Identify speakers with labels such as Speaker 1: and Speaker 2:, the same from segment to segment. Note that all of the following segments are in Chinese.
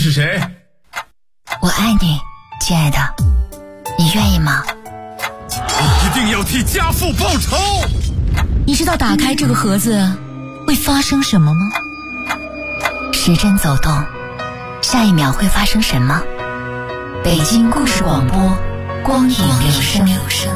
Speaker 1: 是谁？
Speaker 2: 我爱你，亲爱的，你愿意吗？
Speaker 1: 我一定要替家父报仇。
Speaker 2: 你知道打开这个盒子会发生什么吗？时针走动，下一秒会发生什么？北京故事广播，光影留声。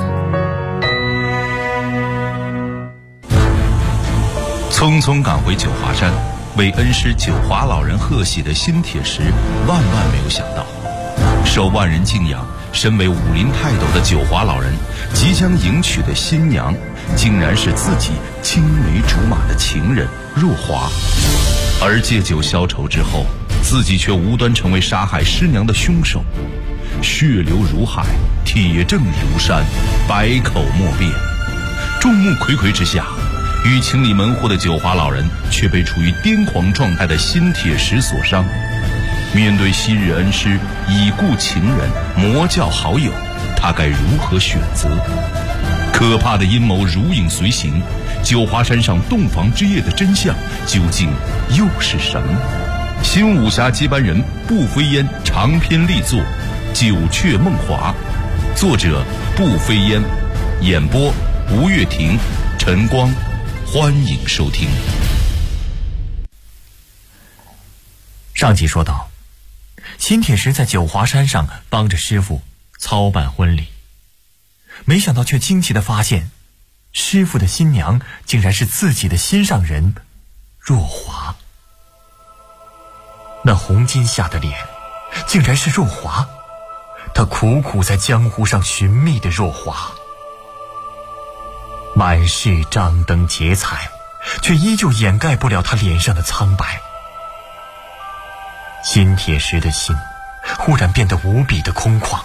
Speaker 3: 匆匆赶回九华山，为恩师九华老人贺喜的新铁石万万没有想到，受万人敬仰，身为武林泰斗的九华老人即将迎娶的新娘，竟然是自己青梅竹马的情人若华。而借酒消愁之后，自己却无端成为杀害师娘的凶手，血流如海，铁证如山，百口莫辩。众目睽睽之下，欲清理门户的九华老人却被处于癫狂状态的新铁石所伤。面对昔日恩师、已故情人、魔教好友，他该如何选择？可怕的阴谋如影随形，九华山上洞房之夜的真相究竟又是什么？新武侠接班人步飞烟长篇力作《九雀梦华》，作者步飞烟，演播吴月婷、陈光，欢迎收听。
Speaker 4: 上集说到，新铁石在九华山上帮着师傅操办婚礼，没想到却惊奇地发现，师傅的新娘竟然是自己的心上人若华。那红巾下的脸竟然是若华，她苦苦在江湖上寻觅的若华。满是张灯结彩，却依旧掩盖不了她脸上的苍白。新铁石的心忽然变得无比的空旷，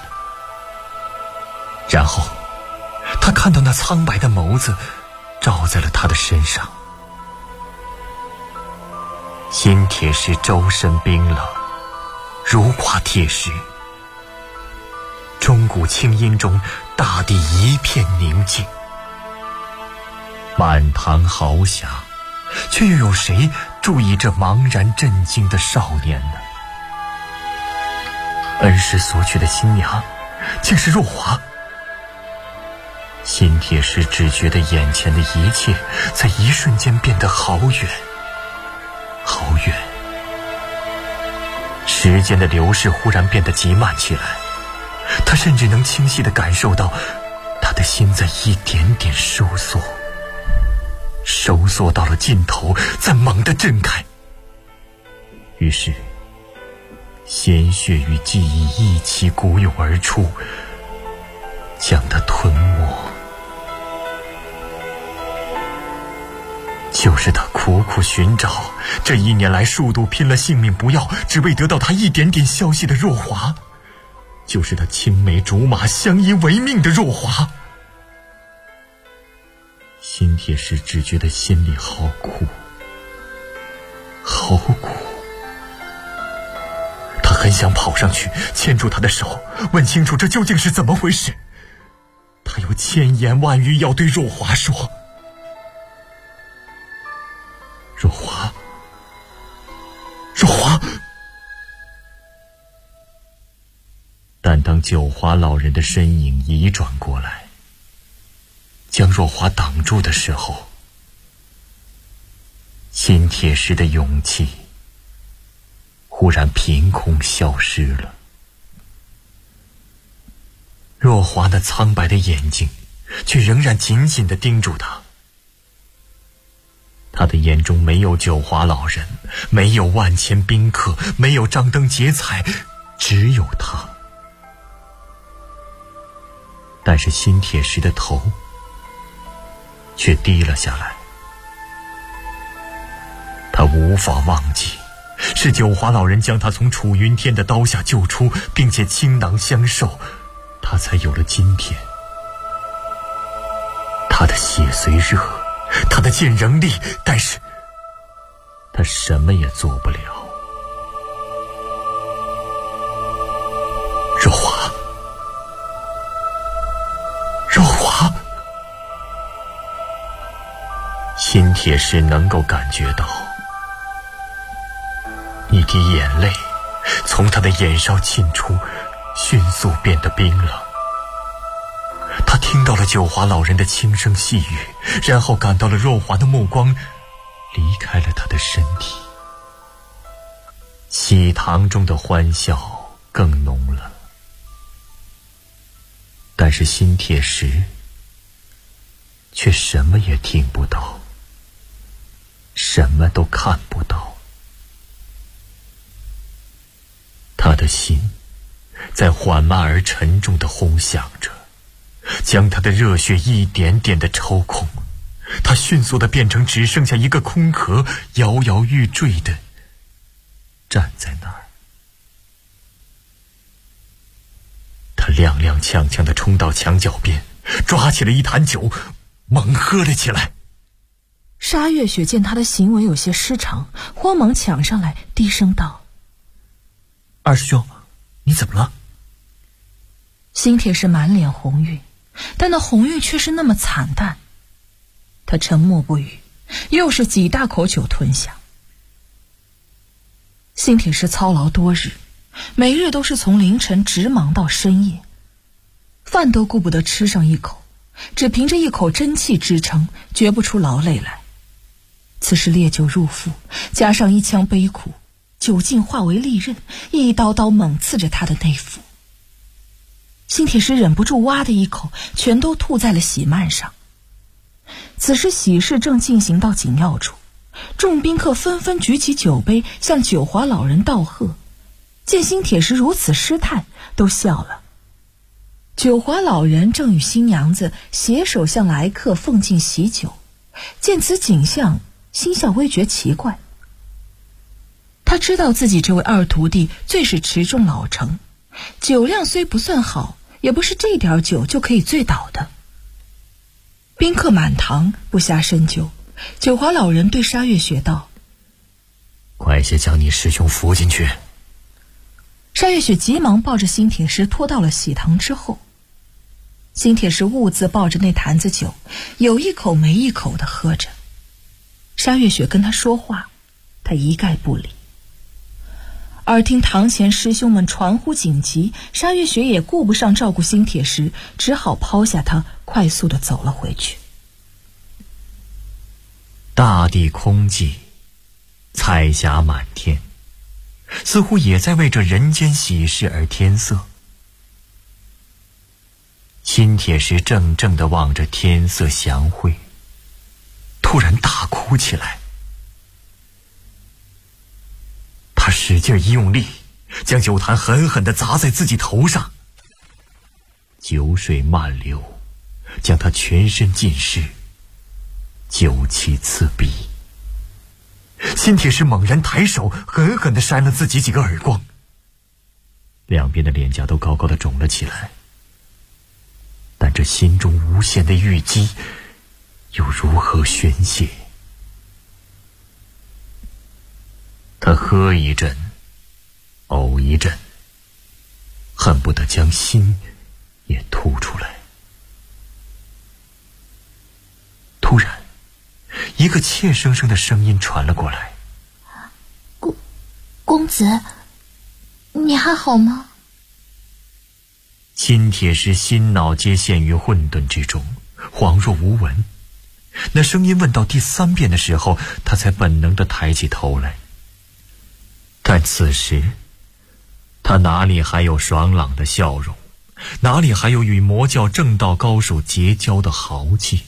Speaker 4: 然后他看到那苍白的眸子照在了他的身上。新铁石周身冰冷，如挂铁石。钟鼓清音中，大地一片宁静。满堂豪侠，却又有谁注意这茫然震惊的少年呢？恩师所娶的新娘竟是若华。新铁石只觉得眼前的一切在一瞬间变得好远好远。时间的流逝忽然变得极慢起来，他甚至能清晰地感受到他的心在一点点收缩，收缩到了尽头，再猛地震开。于是鲜血与记忆一起鼓涌而出，将他吞没。就是他苦苦寻找，这1年来数度拼了性命不要，只为得到他一点点消息的若华，就是他青梅竹马相依为命的若华。新铁石只觉得心里好苦，好苦。他很想跑上去牵住他的手，问清楚这究竟是怎么回事。他有千言万语要对若华说。若华，若华。但当九华老人的身影移转过来，将若华挡住的时候，新铁石的勇气忽然凭空消失了。若华那苍白的眼睛却仍然紧紧地盯住他，他的眼中没有九华老人，没有万千宾客，没有张灯结彩，只有他。但是新铁石的头却低了下来。他无法忘记，是九华老人将他从楚云天的刀下救出，并且倾囊相授，他才有了今天。他的血虽热，他的剑仍利，但是他什么也做不了。若华，若华。新铁石能够感觉到，一滴眼泪从他的眼梢沁出，迅速变得冰冷。他听到了九华老人的轻声细语，然后感到了若华的目光离开了他的身体。喜堂中的欢笑更浓了，但是新铁石却什么也听不到，什么都看不到。他的心在缓慢而沉重地轰响着，将他的热血一点点地抽空。他迅速地变成只剩下一个空壳，摇摇欲坠地站在那儿。他踉踉跄跄地冲到墙角边，抓起了一坛酒，猛喝了起来。
Speaker 5: 沙月雪见他的行为有些失常，慌忙抢上来，低声道：“
Speaker 4: 二师兄，你怎么了？”
Speaker 5: 新铁石满脸红晕，但那红晕却是那么惨淡。他沉默不语，又是几大口酒吞下。新铁石操劳多日，每日都是从凌晨直忙到深夜，饭都顾不得吃上一口，只凭着一口真气支撑，觉不出劳累来。此时烈酒入腹，加上一腔悲苦，酒劲化为利刃，一刀刀猛刺着他的内腹。新铁石忍不住哇的一口，全都吐在了喜幔上。此时喜事正进行到紧要处，众宾客纷纷举起酒杯向九华老人道贺，见新铁石如此失态，都笑了。九华老人正与新娘子携手向来客奉敬喜酒，见此景象，心下微觉奇怪。他知道自己这位二徒弟最是持重老成，酒量虽不算好，也不是这点酒就可以醉倒的。宾客满堂，不暇深究。九华老人对沙月雪道：“
Speaker 4: 快些将你师兄扶进去。”
Speaker 5: 沙月雪急忙抱着新铁石拖到了喜堂之后。新铁石兀自抱着那坛子酒，有一口没一口地喝着。沙月雪跟他说话，他一概不理。耳听堂前师兄们传呼紧急，沙月雪也顾不上照顾新铁石，只好抛下他，快速地走了回去。
Speaker 4: 大地空寂，彩霞满天，似乎也在为这人间喜事而添色。新铁石怔怔地望着天色祥辉，突然大哭起来。他使劲一用力，将酒坛狠狠地砸在自己头上，酒水漫流，将他全身浸湿，酒气刺鼻。新铁石猛然抬手，狠狠地扇了自己几个耳光，两边的脸颊都高高的肿了起来。但这心中无限的郁积又如何宣泄？他喝一阵，呕一阵，恨不得将心也吐出来。突然，一个怯生生的声音传了过来：“
Speaker 2: 公子，你还好吗？”
Speaker 4: 新铁石心脑皆陷于混沌之中，恍若无闻。那声音问到第3遍的时候，他才本能地抬起头来。但此时他哪里还有爽朗的笑容，哪里还有与魔教正道高手结交的豪气？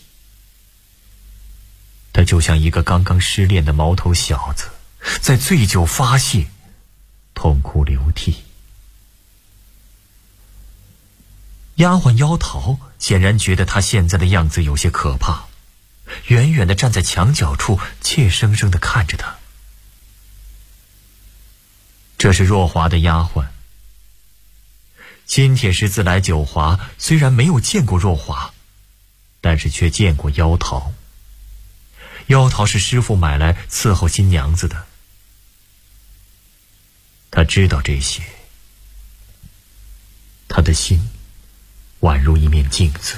Speaker 4: 他就像一个刚刚失恋的毛头小子，在醉酒发泄，痛哭流涕。丫鬟妖桃显然觉得他现在的样子有些可怕，远远地站在墙角处，怯生生地看着他。这是若华的丫鬟。新铁石自来九华，虽然没有见过若华，但是却见过妖桃。妖桃是师父买来伺候新娘子的，他知道这些。他的心宛如一面镜子，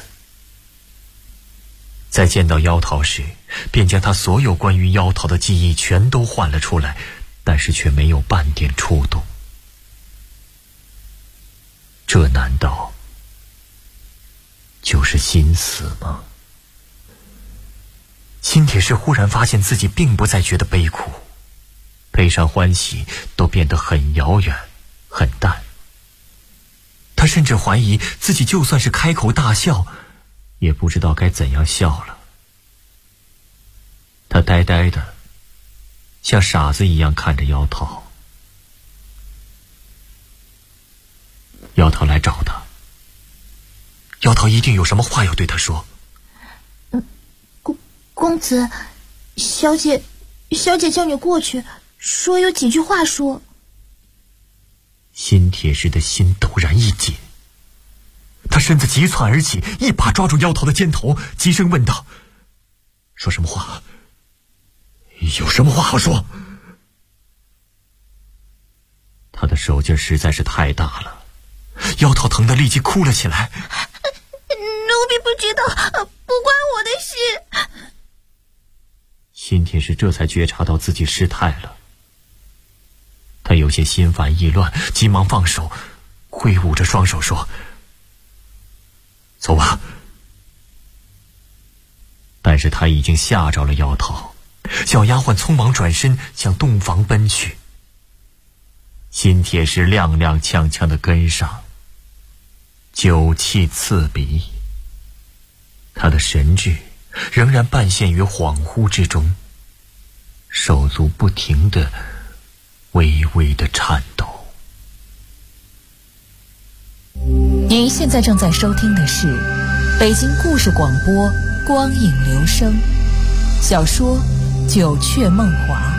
Speaker 4: 在见到妖桃时，便将他所有关于妖桃的记忆全都唤了出来，但是却没有半点触动。 就是心死吗？新铁石忽然发现自己并不再觉得悲苦，悲伤欢喜都变得很遥远很淡。他甚至怀疑自己就算是开口大笑，也不知道该怎样笑了。他呆呆的像傻子一样看着妖桃。妖桃来找他，妖桃一定有什么话要对他说。
Speaker 6: 公子，小姐叫你过去，说有几句话说。
Speaker 4: 新铁石的心陡然一紧，他身子急窜而起，一把抓住妖桃的肩头，急声问道：说什么话？有什么话好说？他的手劲实在是太大了，妖桃疼得立即哭了起来。
Speaker 6: 奴婢不知道，不关我的事。
Speaker 4: 新铁石这才觉察到自己失态了，他有些心烦意乱，急忙放手，挥舞着双手说：走吧。但是他已经吓着了妖桃，小丫鬟匆忙转身向洞房奔去。新铁石踉踉跄跄地跟上，酒气刺鼻，他的神智仍然半陷于恍惚之中，手足不停地微微的颤抖。
Speaker 2: 您现在正在收听的是北京故事广播光影留声小说《九雀梦华》。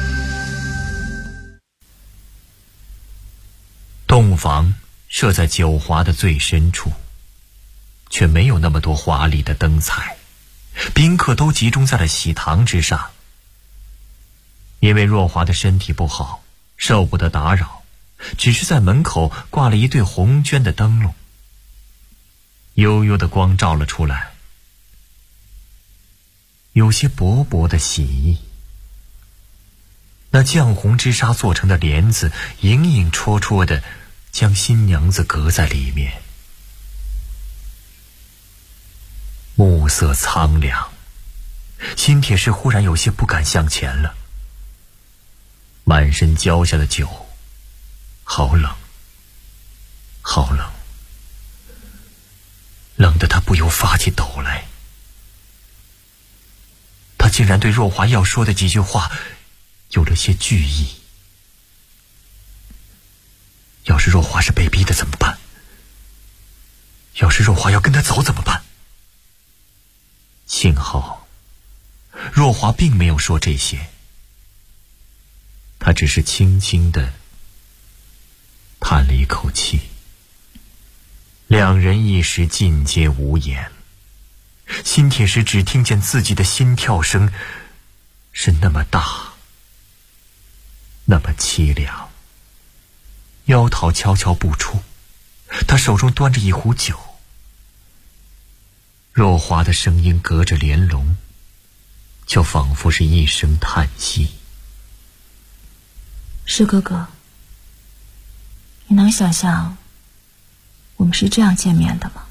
Speaker 4: 洞房设在九华的最深处，却没有那么多华丽的灯彩，宾客都集中在了喜堂之上。因为若华的身体不好，受不得打扰，只是在门口挂了一对红绢的灯笼，幽幽的光照了出来，有些薄薄的喜意。那绛红之纱做成的帘子影影绰绰的将新娘子隔在里面，暮色苍凉，新铁石忽然有些不敢向前了。满身浇下的酒，好冷，好冷，冷得他不由发起抖来。他竟然对若华要说的几句话有了些惧意。要是若华是被逼的怎么办？要是若华要跟他走怎么办？幸好若华并没有说这些，他只是轻轻地叹了一口气。两人一时尽皆无言，新铁石只听见自己的心跳声是那么大，那么凄凉。妖桃悄悄步出，他手中端着一壶酒。若华的声音隔着帘笼，就仿佛是一声叹息。
Speaker 5: 石哥哥，你能想象我们是这样见面的吗？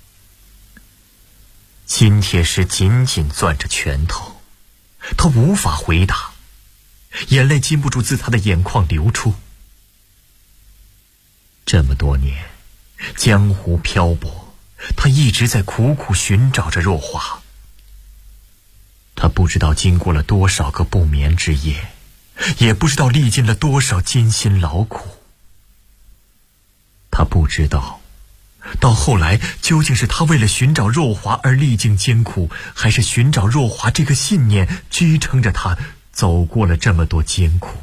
Speaker 4: 金铁石紧紧攥着拳头，他无法回答，眼泪禁不住自他的眼眶流出。这么多年，江湖漂泊，他一直在苦苦寻找着若华。他不知道经过了多少个不眠之夜，也不知道历尽了多少艰辛劳苦。他不知道到后来究竟是他为了寻找若华而历尽艰苦，还是寻找若华这个信念支撑着他走过了这么多艰苦。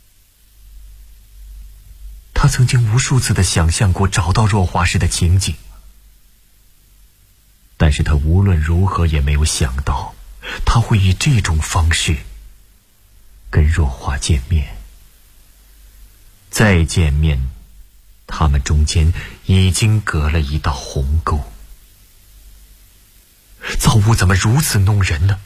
Speaker 4: 他曾经无数次地想象过找到若华时的情景，但是他无论如何也没有想到他会以这种方式跟若华见面。再见面，他们中间已经隔了一道鸿沟。造物怎么如此弄人呢？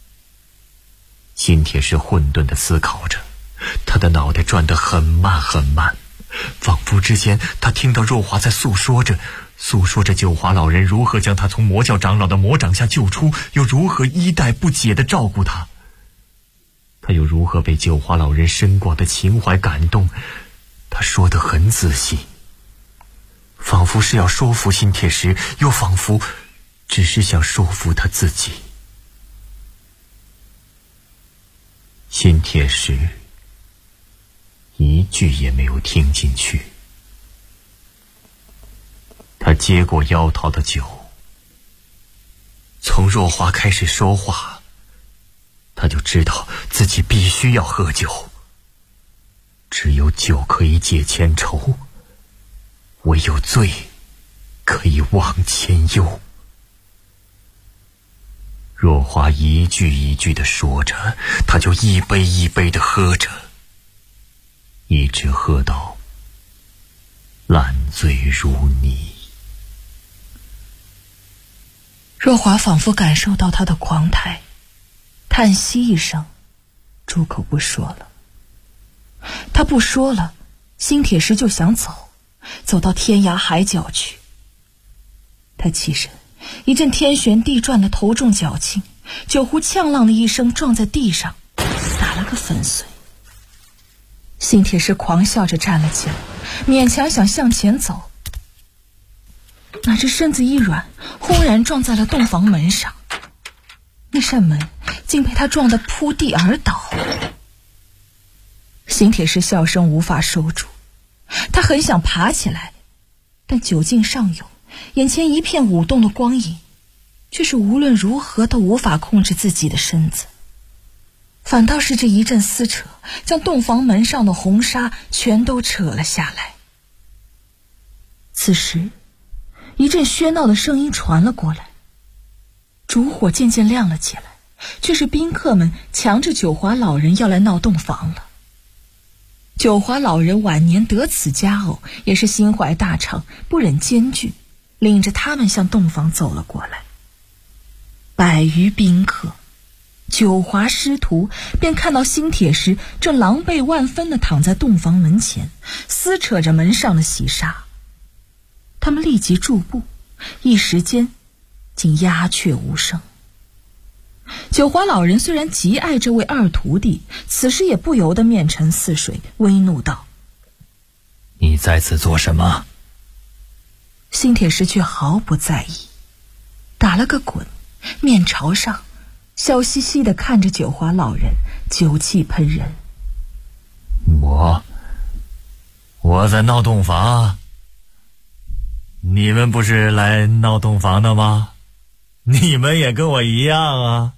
Speaker 4: 新铁石混沌地思考着，他的脑袋转得很慢很慢，仿佛之间他听到若华在诉说着诉说着九华老人如何将他从魔教长老的魔掌下救出，又如何衣带不解地照顾他。他又如何被九华老人深广的情怀感动。他说得很仔细，仿佛是要说服新铁石，又仿佛只是想说服他自己。新铁石一句也没有听进去。他接过妖桃的酒，从若华开始说话，他就知道自己必须要喝酒。只有酒可以解千愁，唯有醉可以忘千忧。若华一句一句地说着，他就一杯一杯地喝着，一直喝到烂醉如泥。
Speaker 5: 若华仿佛感受到他的狂态，叹息一声，出口不说了。他不说了，新铁石就想走到天涯海角去。他起身，一阵天旋地转的头重脚轻，酒壶呛浪的一声撞在地上，打了个粉碎。新铁石狂笑着站了起来，勉强想向前走，哪知身子一软，轰然撞在了洞房门上。那扇门竟被他撞得扑地而倒。新铁石笑声无法收住，他很想爬起来，但酒劲上涌，眼前一片舞动的光影，却是无论如何都无法控制自己的身子。反倒是这一阵撕扯，将洞房门上的红纱全都扯了下来。此时一阵喧闹的声音传了过来，烛火渐渐亮了起来，却是宾客们强制九华老人要来闹洞房了。九华老人晚年得此佳偶，也是心怀大畅，不忍艰巨，领着他们向洞房走了过来。100余宾客，九华师徒便看到新铁石正狼狈万分地躺在洞房门前，撕扯着门上的喜纱。他们立即驻步，一时间竟鸦雀无声。九华老人虽然极爱这位二徒弟，此时也不由得面沉似水，微怒道：
Speaker 4: 你在此做什么？
Speaker 5: 新铁石却毫不在意，打了个滚，面朝上，笑嘻嘻地看着九华老人，酒气喷人。
Speaker 4: 我在闹洞房，你们不是来闹洞房的吗？你们也跟我一样啊！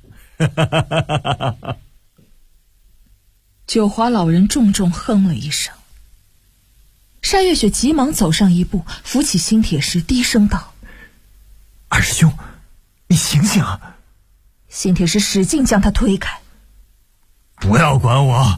Speaker 5: 九华老人重重哼了一声。沙月雪急忙走上一步，扶起新铁石，低声道：
Speaker 4: 二师兄，你醒醒啊！
Speaker 5: 新铁石使劲将他推开。
Speaker 4: 不要管我，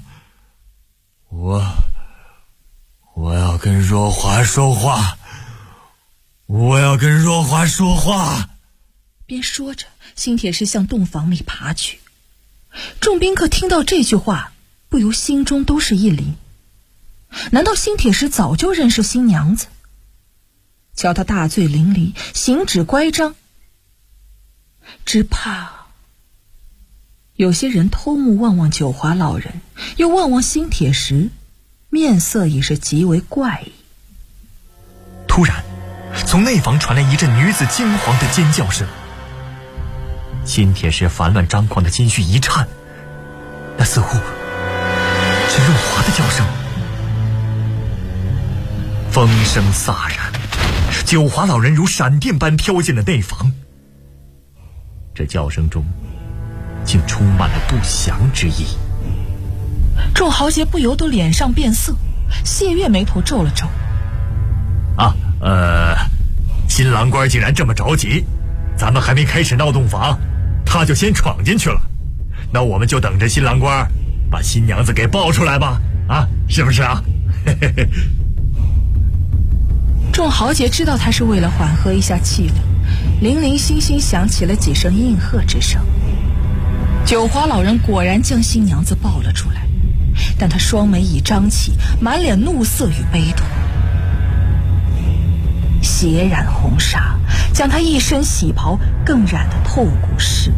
Speaker 4: 我要跟若华说话，我要跟若华说话。
Speaker 5: 边说着，新铁石向洞房里爬去。众宾客听到这句话，不由心中都是一凛。难道新铁石早就认识新娘子？瞧他大醉淋漓，行止乖张，只怕有些人偷目望望九华老人，又望望新铁石，面色已是极为怪异。
Speaker 4: 突然从内房传来一阵女子惊惶的尖叫声。新铁石烦乱张狂的心绪一颤，那似乎是若华的叫声。风声飒然，九华老人如闪电般飘进了内房。这叫声中竟充满了不祥之意。
Speaker 5: 众豪杰不由都脸上变色，谢月眉头皱了皱。
Speaker 4: 新郎官竟然这么着急，咱们还没开始闹洞房，他就先闯进去了。那我们就等着新郎官把新娘子给抱出来吧，是不是啊？
Speaker 5: 众豪杰知道他是为了缓和一下气氛，零零星星响起了几声应和之声。九华老人果然将新娘子抱了出来，但他双眉已张起，满脸怒色与悲痛。 血染红纱，将她一身喜袍更染得透骨湿。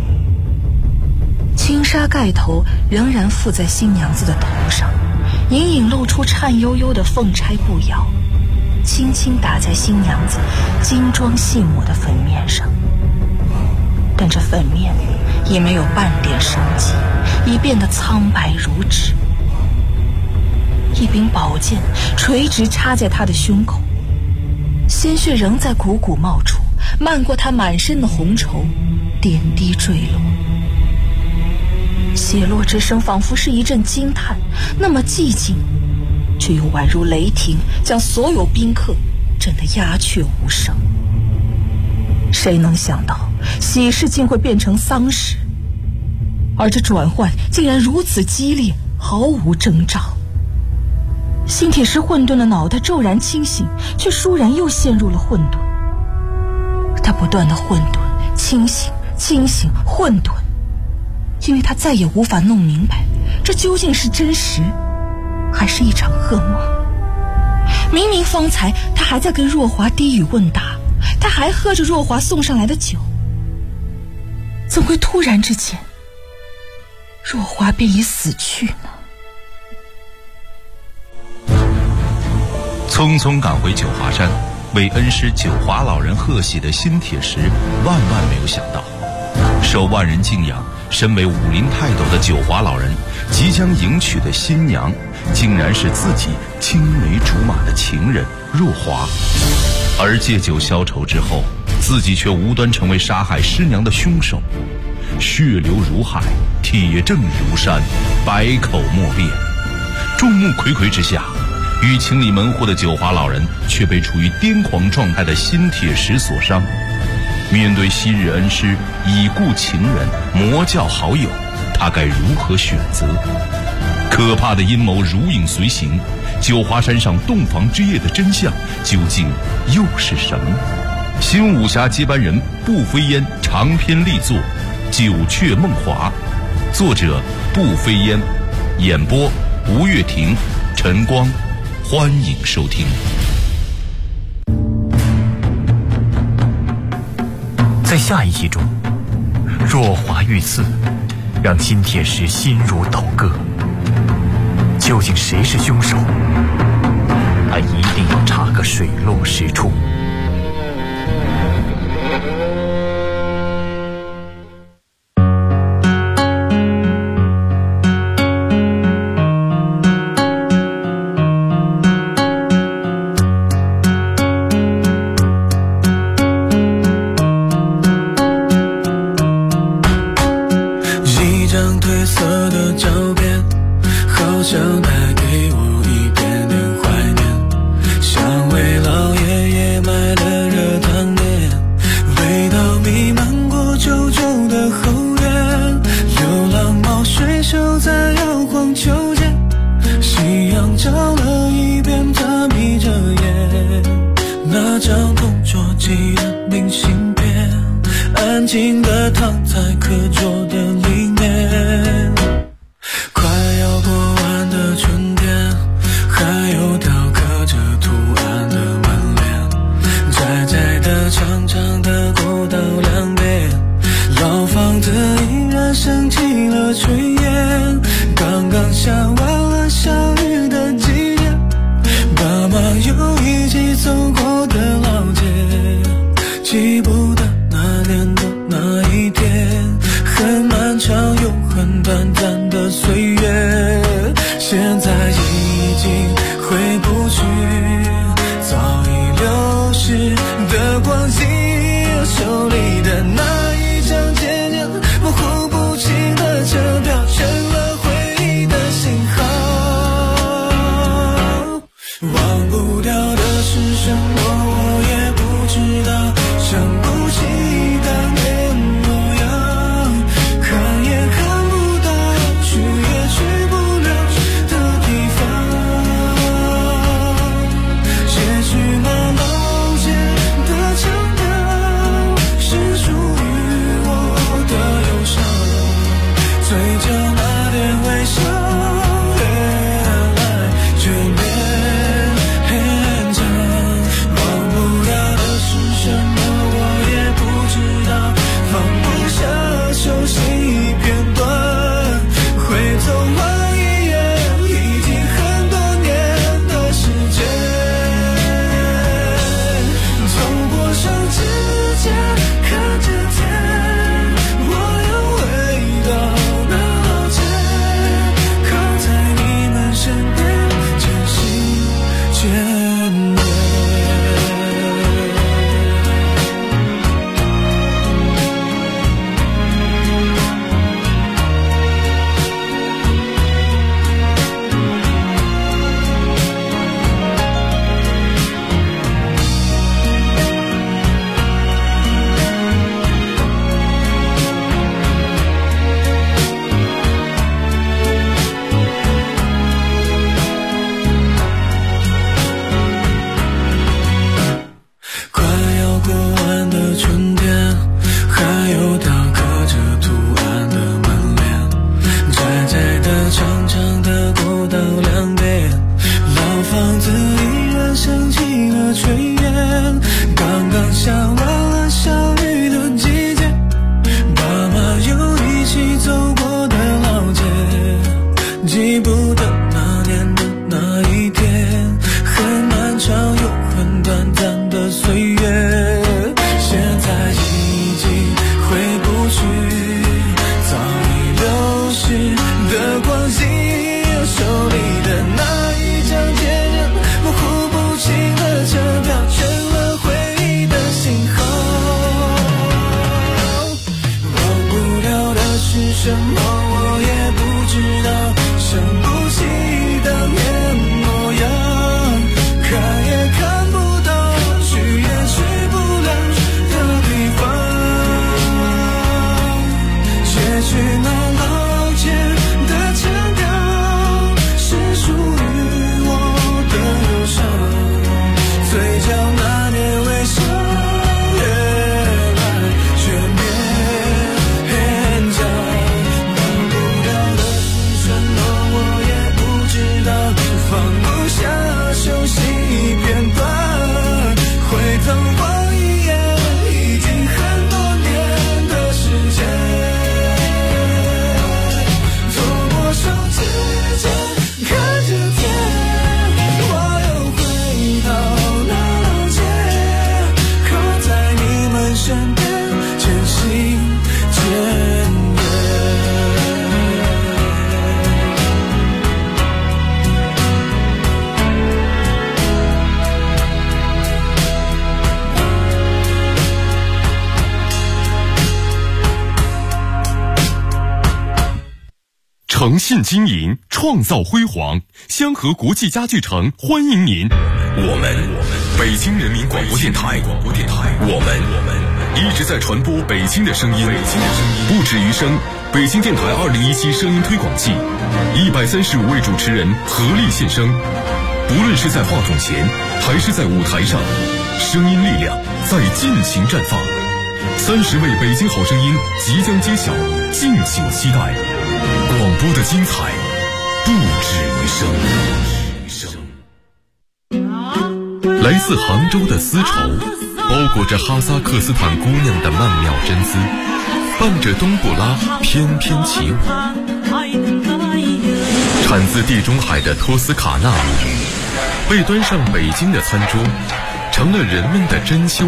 Speaker 5: 轻纱盖头仍然附在新娘子的头上，隐隐露出颤悠悠的凤钗步摇，轻轻打在新娘子金妆细抹的粉面上。但这粉面已没有半点生机，已变得苍白如纸。一柄宝剑垂直插在她的胸口，鲜血仍在汩汩冒出，漫过她满身的红绸，点滴坠落。血落之声仿佛是一阵惊叹，那么寂静，却又宛如雷霆，将所有宾客震得鸦雀无声。谁能想到喜事竟会变成丧事，而这转换竟然如此激烈，毫无征兆。新铁石混沌的脑袋骤然清醒，却倏然又陷入了混沌。他不断的混沌，清醒，清醒，混沌，因为他再也无法弄明白，这究竟是真实，还是一场噩梦。明明方才他还在跟若华低语问答，他还喝着若华送上来的酒，怎会突然之间，若华便已死去呢？
Speaker 3: 匆匆赶回九华山，为恩师九华老人贺喜的新铁石万万没有想到，受万人敬仰，身为武林泰斗的九华老人即将迎娶的新娘，竟然是自己青梅竹马的情人若华。而借酒消愁之后，自己却无端成为杀害师娘的凶手，血流如海，铁证如山，百口莫辩。众目睽睽之下，欲清理门户的九华老人却被处于癫狂状态的新铁石所伤。面对昔日恩师、已故情人、魔教好友，他该如何选择？可怕的阴谋如影随形，九华山上洞房之夜的真相究竟又是什么？新武侠接班人步飞烟长篇力作《九雀梦华》，作者步飞烟，演播吴月婷、陈光，欢迎收听。
Speaker 4: 在下一集中，若华遇刺，让新铁石心如刀割。究竟谁是凶手？他一定要查个水落石出。
Speaker 7: 一张褪色的照片，好像带给我一点点怀念，像为老爷爷买的热汤面，味道弥漫过旧旧的后院，流浪猫睡熟在摇晃秋千，夕阳照了一遍，他眯着眼，那张同桌寄的明信片，安静地躺在课桌的里面。快要过完的春天，还有雕刻着图案的门帘，窄窄的长长的过道两边，老房子依然升起了炊烟，刚刚下完了小雨的季节，爸妈又一起走过的老街，记不得那年的那一天，很漫长又很短暂的岁月，现在已经回不去，早已流逝的光阴，手里的那一张渐渐模糊不清的车票，成了回忆的信号。忘不掉的是什么，我也不知道，想不起当年模样，看也看不到，去也去不了的地方。也许那老街的腔调是
Speaker 8: 诚信经营，创造辉煌。香河国际家具城欢迎您。我们北京人民广播电台，我们一直在传播北京的声音，不止于声。北京电台2017声音推广季，135位主持人合力献声。不论是在话筒前，还是在舞台上，声音力量在尽情绽放。30位北京好声音即将揭晓，敬请期待。广播的精彩不止于声。来自杭州的丝绸，包裹着哈萨克斯坦姑娘的曼妙真姿，伴着冬不拉翩翩起舞。产自地中海的托斯卡纳米被端上北京的餐桌，成了人们的珍馐